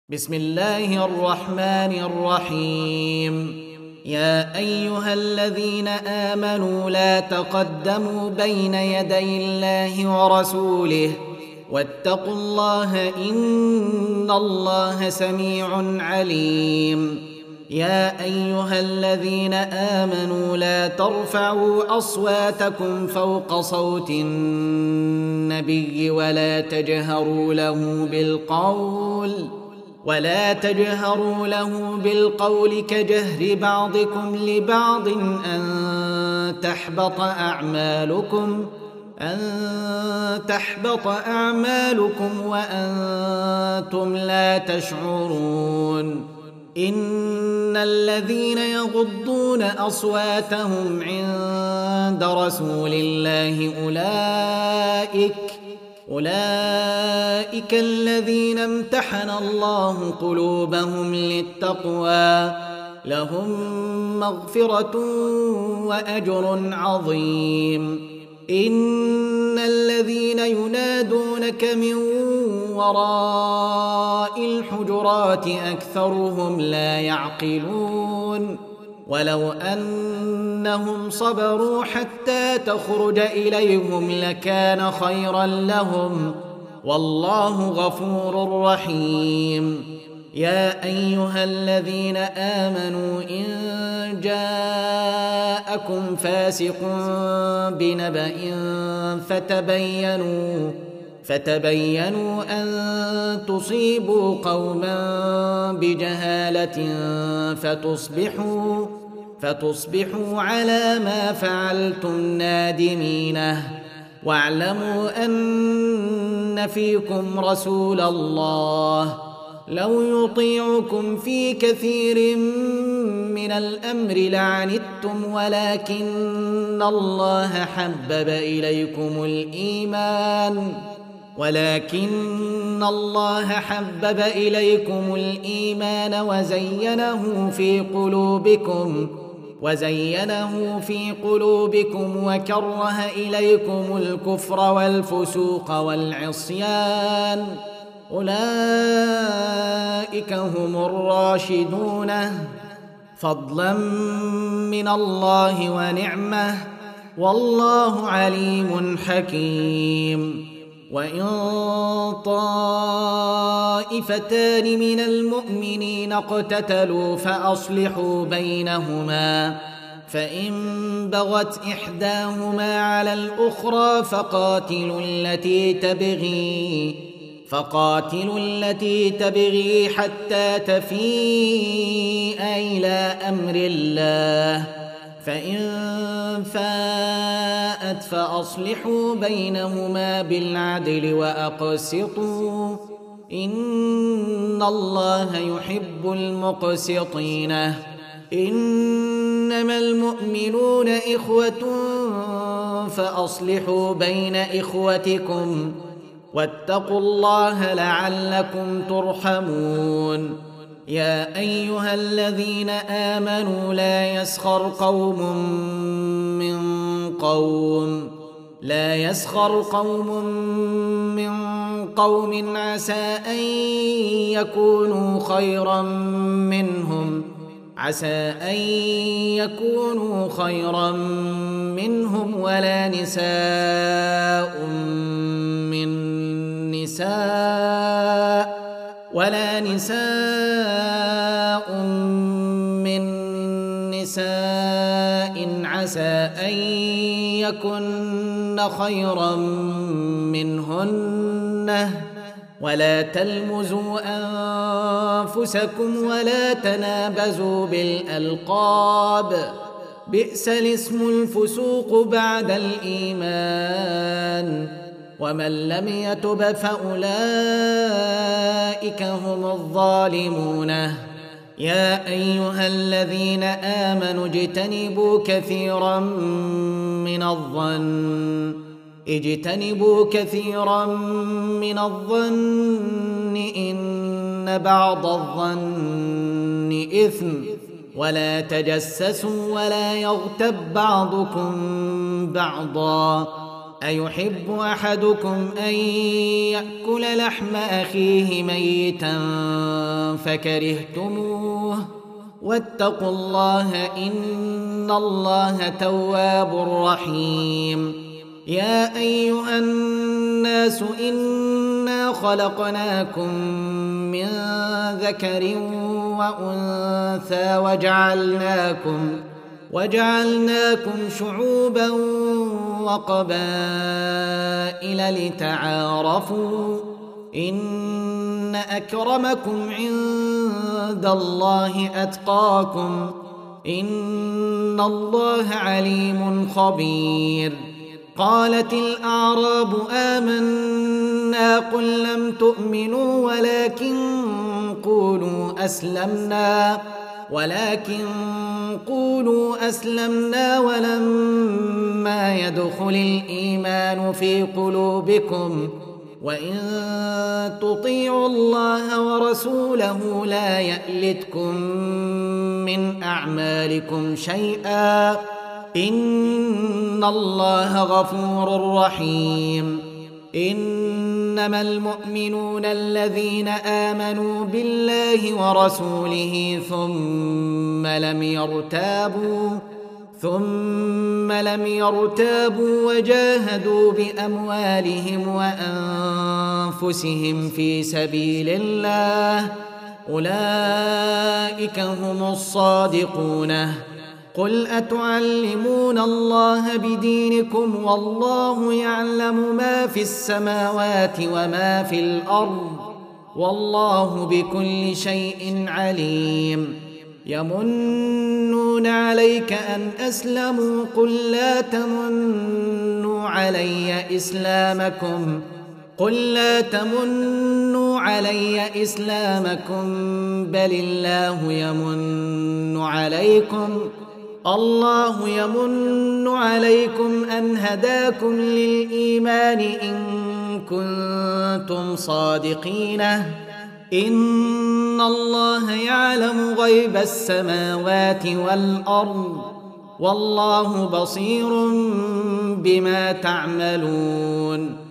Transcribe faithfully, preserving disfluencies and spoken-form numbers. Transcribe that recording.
بسم الله الرحمن الرحيم. يا أيها الذين آمنوا لا تقدموا بين يدي الله ورسوله واتقوا الله إن الله سميع عليم. يا أيها الذين آمنوا لا ترفعوا أصواتكم فوق صوت النبي ولا تجهروا له بالقول ولا تجهروا له بالقول كجهر بعضكم لبعض أن تحبط أعمالكم أن تحبط أعمالكم وأنتم لا تشعرون. إن الذين يغضون أصواتهم عند رسول الله أولئك أولئك الذين امتحن الله قلوبهم للتقوى لهم مغفرة وأجر عظيم. إن الذين ينادونك من وراء الحجرات أكثرهم لا يعقلون. ولو أنهم صبروا حتى تخرج إليهم لكان خيرا لهم والله غفور رحيم. يا أيها الذين آمنوا إن جاءكم فاسق بنبأ فتبينوا فتبينوا أن تصيبوا قوما بجهالة فتصبحوا فتصبحوا على ما فعلتم نادمين. واعلموا أن فيكم رسول الله لو يطيعكم في كثير من الأمر لعنتم ولكن الله حبب إليكم الإيمان ولكن الله حبب إليكم الإيمان وزينه في قلوبكم وزينه في قلوبكم وكره إليكم الكفر والفسوق والعصيان أولئك هم الراشدون فضلا من الله ونعمة والله عليم حكيم. وإن طائفتان من المؤمنين اقتتلوا فأصلحوا بينهما فإن بغت إحداهما على الأخرى فقاتلوا التي تبغي فقاتلوا التي تبغي حتى تفيء إلى أمر الله فإن فاءت فأصلحوا بينهما بالعدل وأقسطوا إن الله يحب المقسطين. إنما المؤمنون إخوة فأصلحوا بين إخوتكم واتقوا الله لعلكم ترحمون. يا أيها الذين آمنوا لا يسخر قوم من قوم لا يسخر قوم من قوم عسى أن يكونوا خيرا منهم عسى أن يكونوا خيرا منهم ولا نساء من نساء ولا نساء من نساء عسى أن يكن خيرا منهن ولا تلمزوا أنفسكم ولا تنابزوا بالألقاب بئس الاسم الفسوق بعد الإيمان ومن لم يتب فأولئك هم الظالمون. يا أيها الذين آمنوا اجتنبوا كثيرا من الظن اجتنبوا كثيرا من الظن إن بعض الظن إثم ولا تجسسوا ولا يغتب بعضكم بعضا أيحب أحدكم أن يأكل لحم أخيه ميتا فكرهتموه واتقوا الله إن الله تواب رحيم يا أيها الناس إنا خلقناكم من ذكر وأنثى وجعلناكم وجعلناكم شعوبا وقبائل لتعارفوا إن أكرمكم عند الله أتقاكم إن الله عليم خبير قالت الأعراب آمنا قل لم تؤمنوا ولكن قولوا أسلمنا ولكن قولوا أسلمنا ولما يدخل الإيمان في قلوبكم وإن تطيعوا الله ورسوله لا يألتكم من أعمالكم شيئا إن الله غفور رحيم إنما المؤمنون الذين آمنوا بالله ورسوله ثم لم يرتابوا ثم لم يرتابوا وجاهدوا بأموالهم وأنفسهم في سبيل الله أولئك هم الصادقون قل أتعلمون الله بدينكم والله يعلم ما في السماوات وما في الأرض والله بكل شيء عليم يمنون عليك أن أسلموا قل لا تمنوا علي إسلامكم قل لا تمنوا علي إسلامكم بل الله يمن عليكم الله يمن عليكم أن هداكم للإيمان إن كنتم صادقين إن الله يعلم غيب السماوات والأرض والله بصير بما تعملون